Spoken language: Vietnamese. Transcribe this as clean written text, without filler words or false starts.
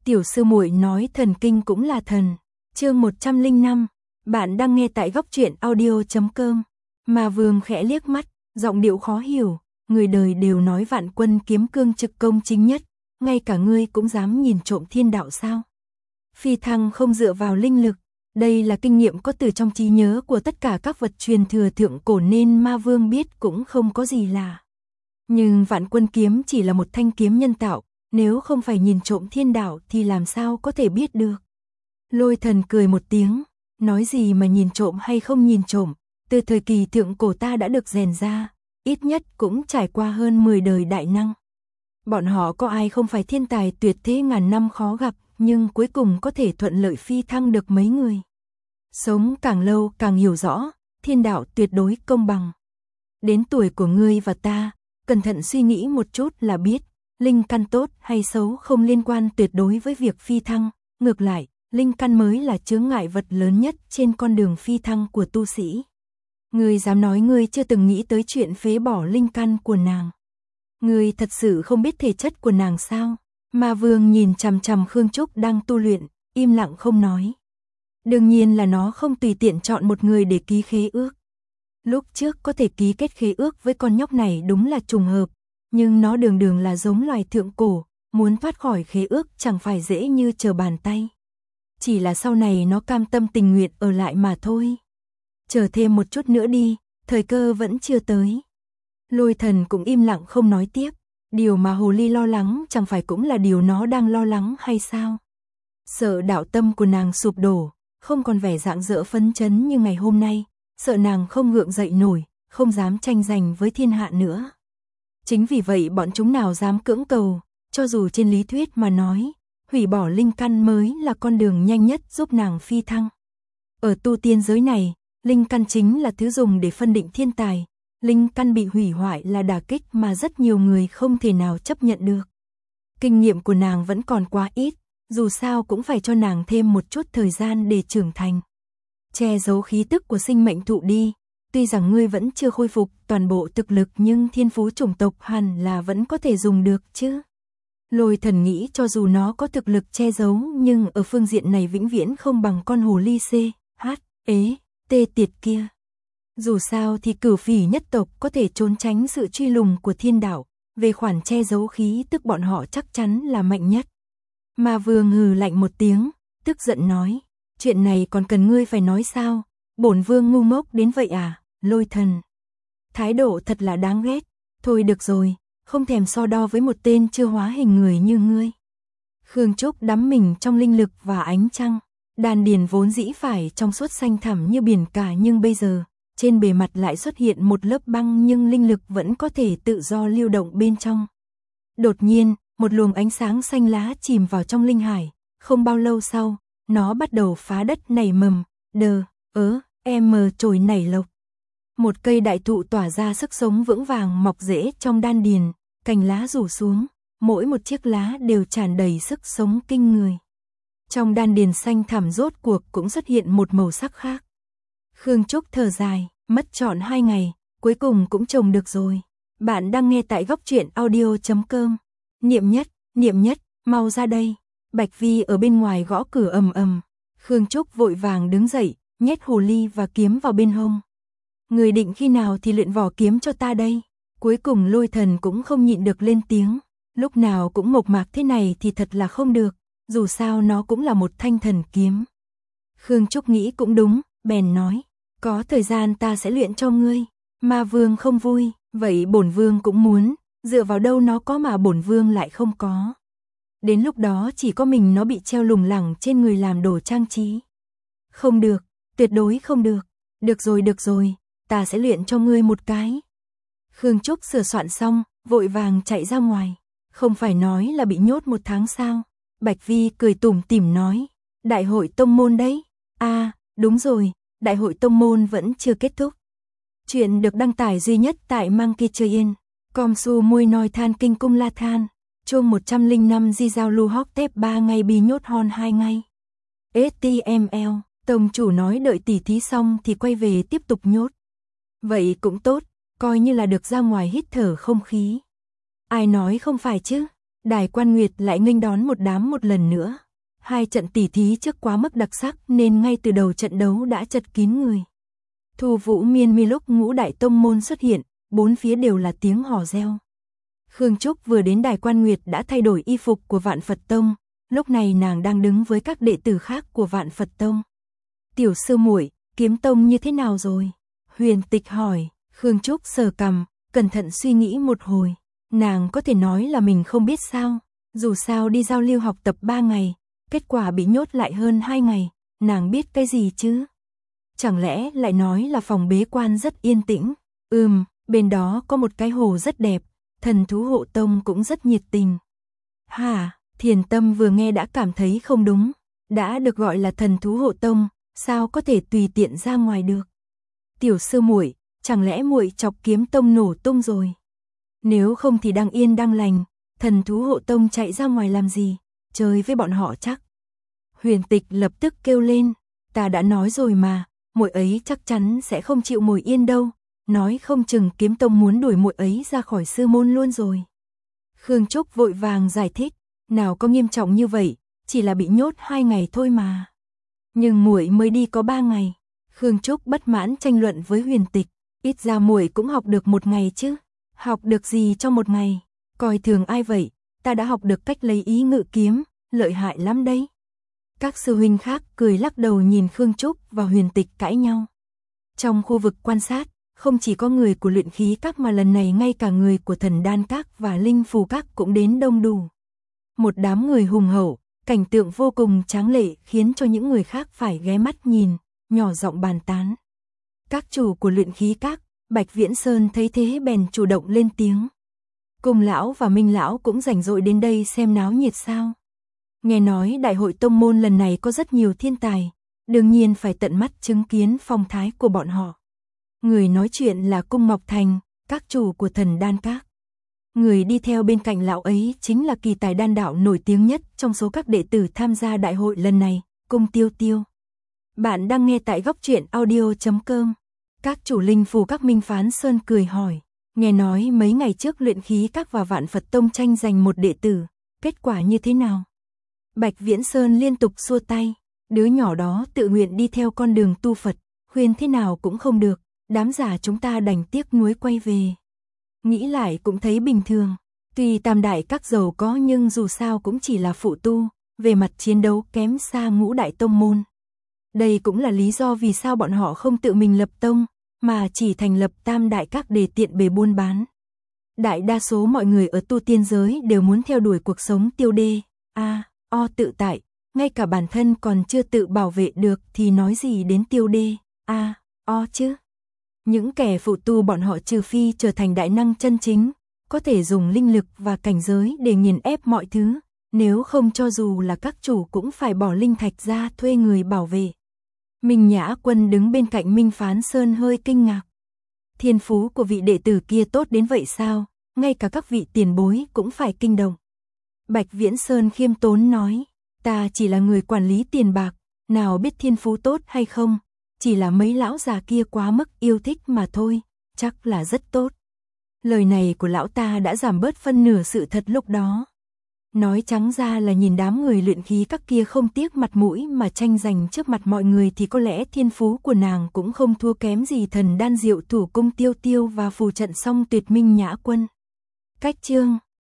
Tiểu sư muội nói thần kinh cũng là thần. Chương 105, bạn đang nghe tại góc truyện audio.com. Ma Vương khẽ liếc mắt, giọng điệu khó hiểu, người đời đều nói Vạn Quân kiếm cương trực công chính nhất, ngay cả ngươi cũng dám nhìn trộm thiên đạo sao? Phi thăng không dựa vào linh lực, đây là kinh nghiệm có từ trong trí nhớ của tất cả các vật truyền thừa thượng cổ nên Ma Vương biết cũng không có gì lạ. Nhưng Vạn Quân kiếm chỉ là một thanh kiếm nhân tạo, nếu không phải nhìn trộm thiên đạo thì làm sao có thể biết được. Lôi Thần cười một tiếng, nói gì mà nhìn trộm hay không nhìn trộm, từ thời kỳ thượng cổ ta đã được rèn ra, ít nhất cũng trải qua hơn 10 đời đại năng. Bọn họ có ai không phải thiên tài tuyệt thế ngàn năm khó gặp, nhưng cuối cùng có thể thuận lợi phi thăng được mấy người. Sống càng lâu càng hiểu rõ, thiên đạo tuyệt đối công bằng. Đến tuổi của ngươi và ta, cẩn thận suy nghĩ một chút là biết, linh căn tốt hay xấu không liên quan tuyệt đối với việc phi thăng, ngược lại, linh căn mới là chướng ngại vật lớn nhất trên con đường phi thăng của tu sĩ. Ngươi dám nói ngươi chưa từng nghĩ tới chuyện phế bỏ linh căn của nàng. Ngươi thật sự không biết thể chất của nàng sao? Ma Vương nhìn chằm chằm Khương Trúc đang tu luyện, im lặng không nói. Đương nhiên là nó không tùy tiện chọn một người để ký khế ước. Lúc trước có thể ký kết khế ước với con nhóc này đúng là trùng hợp, nhưng nó đường đường là giống loài thượng cổ, muốn thoát khỏi khế ước chẳng phải dễ như trở bàn tay. Chỉ là sau này nó cam tâm tình nguyện ở lại mà thôi. Chờ thêm một chút nữa đi, thời cơ vẫn chưa tới. Lôi Thần cũng im lặng không nói tiếp, điều mà hồ ly lo lắng chẳng phải cũng là điều nó đang lo lắng hay sao? Sợ đạo tâm của nàng sụp đổ, không còn vẻ rạng rỡ phấn chấn như ngày hôm nay, sợ nàng không gượng dậy nổi, không dám tranh giành với thiên hạ nữa. Chính vì vậy bọn chúng nào dám cưỡng cầu, cho dù trên lý thuyết mà nói, hủy bỏ linh căn mới là con đường nhanh nhất giúp nàng phi thăng. Ở tu tiên giới này, linh căn chính là thứ dùng để phân định thiên tài, linh căn bị hủy hoại là đả kích mà rất nhiều người không thể nào chấp nhận được. Kinh nghiệm của nàng vẫn còn quá ít, dù sao cũng phải cho nàng thêm một chút thời gian để trưởng thành. Che giấu khí tức của sinh mệnh thụ đi, tuy rằng ngươi vẫn chưa khôi phục toàn bộ thực lực nhưng thiên phú chủng tộc hẳn là vẫn có thể dùng được chứ. Lôi Thần nghĩ cho dù nó có thực lực che giấu nhưng ở phương diện này vĩnh viễn không bằng con hồ ly tê tiệt kia. Dù sao thì Cửu Phỉ nhất tộc có thể trốn tránh sự truy lùng của thiên đạo, về khoản che giấu khí tức bọn họ chắc chắn là mạnh nhất. Ma Vương hừ lạnh một tiếng, tức giận nói, chuyện này còn cần ngươi phải nói sao, bổn vương ngu ngốc đến vậy à, Lôi Thần. Thái độ thật là đáng ghét, thôi được rồi, không thèm so đo với một tên chưa hóa hình người như ngươi. Khương Trúc đắm mình trong linh lực và ánh trăng, đan điền vốn dĩ phải trong suốt xanh thẳm như biển cả nhưng bây giờ, trên bề mặt lại xuất hiện một lớp băng nhưng linh lực vẫn có thể tự do lưu động bên trong. Đột nhiên, một luồng ánh sáng xanh lá chìm vào trong linh hải, không bao lâu sau, nó bắt đầu phá đất nảy mầm, trồi nảy lộc. Một cây đại thụ tỏa ra sức sống vững vàng mọc rễ trong đan điền, cành lá rủ xuống, mỗi một chiếc lá đều tràn đầy sức sống kinh người. Trong đan điền xanh thẳm rốt cuộc cũng xuất hiện một màu sắc khác. Khương Trúc thở dài, mất trọn 2 ngày, cuối cùng cũng trồng được rồi. Bạn đang nghe tại góc truyện audio.com. Niệm nhất, mau ra đây. Bạch Vi ở bên ngoài gõ cửa ầm ầm. Khương Trúc vội vàng đứng dậy, nhét hồ ly và kiếm vào bên hông. Người định khi nào thì luyện vỏ kiếm cho ta đây? Cuối cùng Lôi Thần cũng không nhịn được lên tiếng. Lúc nào cũng mộc mạc thế này thì thật là không được, dù sao nó cũng là một thanh thần kiếm. Khương Trúc nghĩ cũng đúng, bèn nói, có thời gian ta sẽ luyện cho ngươi. Ma Vương không vui, vậy bổn vương cũng muốn, dựa vào đâu nó có mà bổn vương lại không có. Đến lúc đó chỉ có mình nó bị treo lủng lẳng trên người làm đồ trang trí. Không được, tuyệt đối không được. Được rồi, ta sẽ luyện cho ngươi một cái. Khương Trúc sửa soạn xong, vội vàng chạy ra ngoài. Không phải nói là bị nhốt 1 tháng sao? Bạch Vi cười tủm tỉm nói, đại hội tông môn đấy. À, đúng rồi, đại hội tông môn vẫn chưa kết thúc. Chuyện được đăng tải duy nhất tại Monkey Train. Com su mui nói than kinh cung la than. Chương 105 di giao lưu hóc tép 3 ngày bị nhốt hòn 2 ngày. HTML, tông chủ nói đợi tỉ thí xong thì quay về tiếp tục nhốt. Vậy cũng tốt, coi như là được ra ngoài hít thở không khí. Ai nói không phải chứ? Đài Quan Nguyệt lại nghênh đón một đám một lần nữa. Hai trận tỉ thí trước quá mức đặc sắc nên ngay từ đầu trận đấu đã chật kín người. Thu Vũ Miên Mi lúc ngũ đại tông môn xuất hiện, bốn phía đều là tiếng hò reo. Khương Trúc vừa đến Đài Quan Nguyệt đã thay đổi y phục của Vạn Phật Tông, lúc này nàng đang đứng với các đệ tử khác của Vạn Phật Tông. Tiểu sư muội, Kiếm Tông như thế nào rồi? Huyền Tịch hỏi. Khương Trúc sờ cằm, cẩn thận suy nghĩ một hồi. Nàng có thể nói là mình không biết sao, dù sao đi giao lưu học tập 3 ngày, kết quả bị nhốt lại hơn 2 ngày, nàng biết cái gì chứ? Chẳng lẽ lại nói là phòng bế quan rất yên tĩnh? Bên đó có một cái hồ rất đẹp, Thần Thú Hộ Tông cũng rất nhiệt tình. Hả? Thiền Tâm vừa nghe đã cảm thấy không đúng, đã được gọi là Thần Thú Hộ Tông, sao có thể tùy tiện ra ngoài được? Tiểu sư muội, chẳng lẽ muội chọc Kiếm Tông nổ tung rồi? Nếu không thì đang yên đang lành, Thần Thú Hộ Tông chạy ra ngoài làm gì? Chơi với bọn họ chắc. Huyền Tịch lập tức kêu lên, ta đã nói rồi mà, muội ấy chắc chắn sẽ không chịu ngồi yên đâu, nói không chừng Kiếm Tông muốn đuổi muội ấy ra khỏi sư môn luôn rồi. Khương Trúc vội vàng giải thích, nào có nghiêm trọng như vậy, chỉ là bị nhốt 2 ngày thôi mà. Nhưng muội mới đi có 3 ngày. Khương Trúc bất mãn tranh luận với Huyền Tịch, ít ra muội cũng học được 1 ngày chứ. Học được gì trong 1 ngày? Coi thường ai vậy? Ta đã học được cách lấy ý ngự kiếm, lợi hại lắm đấy. Các sư huynh khác cười lắc đầu nhìn Khương Trúc và Huyền Tịch cãi nhau. Trong khu vực quan sát, không chỉ có người của luyện khí các mà lần này ngay cả người của thần đan các và linh phù các cũng đến đông đủ. Một đám người hùng hậu, cảnh tượng vô cùng tráng lệ khiến cho những người khác phải ghé mắt nhìn, nhỏ giọng bàn tán. Các chủ của luyện khí các, Bạch Viễn Sơn thấy thế bèn chủ động lên tiếng. Cung lão và Minh lão cũng rảnh rỗi đến đây xem náo nhiệt sao? Nghe nói đại hội tông môn lần này có rất nhiều thiên tài, đương nhiên phải tận mắt chứng kiến phong thái của bọn họ. Người nói chuyện là Cung Ngọc Thành, các chủ của thần đan các. Người đi theo bên cạnh lão ấy chính là kỳ tài đan đạo nổi tiếng nhất trong số các đệ tử tham gia đại hội lần này, Cung Tiêu Tiêu. Bạn đang nghe tại góc truyện audio.com. Các chủ linh phù các Minh Phán Sơn cười hỏi, nghe nói mấy ngày trước luyện khí các và Vạn Phật Tông tranh giành một đệ tử, kết quả như thế nào? Bạch Viễn Sơn liên tục xua tay, đứa nhỏ đó tự nguyện đi theo con đường tu Phật, khuyên thế nào cũng không được, đám giả chúng ta đành tiếc nuối quay về. Nghĩ lại cũng thấy bình thường, tuy tam đại các giàu có nhưng dù sao cũng chỉ là phụ tu, về mặt chiến đấu kém xa ngũ đại tông môn. Đây cũng là lý do vì sao bọn họ không tự mình lập tông, mà chỉ thành lập tam đại các để tiện bề buôn bán. Đại đa số mọi người ở tu tiên giới đều muốn theo đuổi cuộc sống tiêu đê, tự tại, ngay cả bản thân còn chưa tự bảo vệ được thì nói gì đến tiêu đê, chứ. Những kẻ phụ tu bọn họ trừ phi trở thành đại năng chân chính, có thể dùng linh lực và cảnh giới để nghiền ép mọi thứ, nếu không cho dù là các chủ cũng phải bỏ linh thạch ra thuê người bảo vệ. Minh Nhã Quân đứng bên cạnh Minh Phán Sơn hơi kinh ngạc. Thiên phú của vị đệ tử kia tốt đến vậy sao, ngay cả các vị tiền bối cũng phải kinh động. Bạch Viễn Sơn khiêm tốn nói, ta chỉ là người quản lý tiền bạc, nào biết thiên phú tốt hay không, chỉ là mấy lão già kia quá mức yêu thích mà thôi, chắc là rất tốt. Lời này của lão ta đã giảm bớt phân nửa sự thật lúc đó. Nói trắng ra là nhìn đám người luyện khí các kia không tiếc mặt mũi mà tranh giành trước mặt mọi người thì có lẽ thiên phú của nàng cũng không thua kém gì thần đan diệu thủ Cung Tiêu Tiêu và phù trận song tuyệt Minh Nhã Quân. Cách chương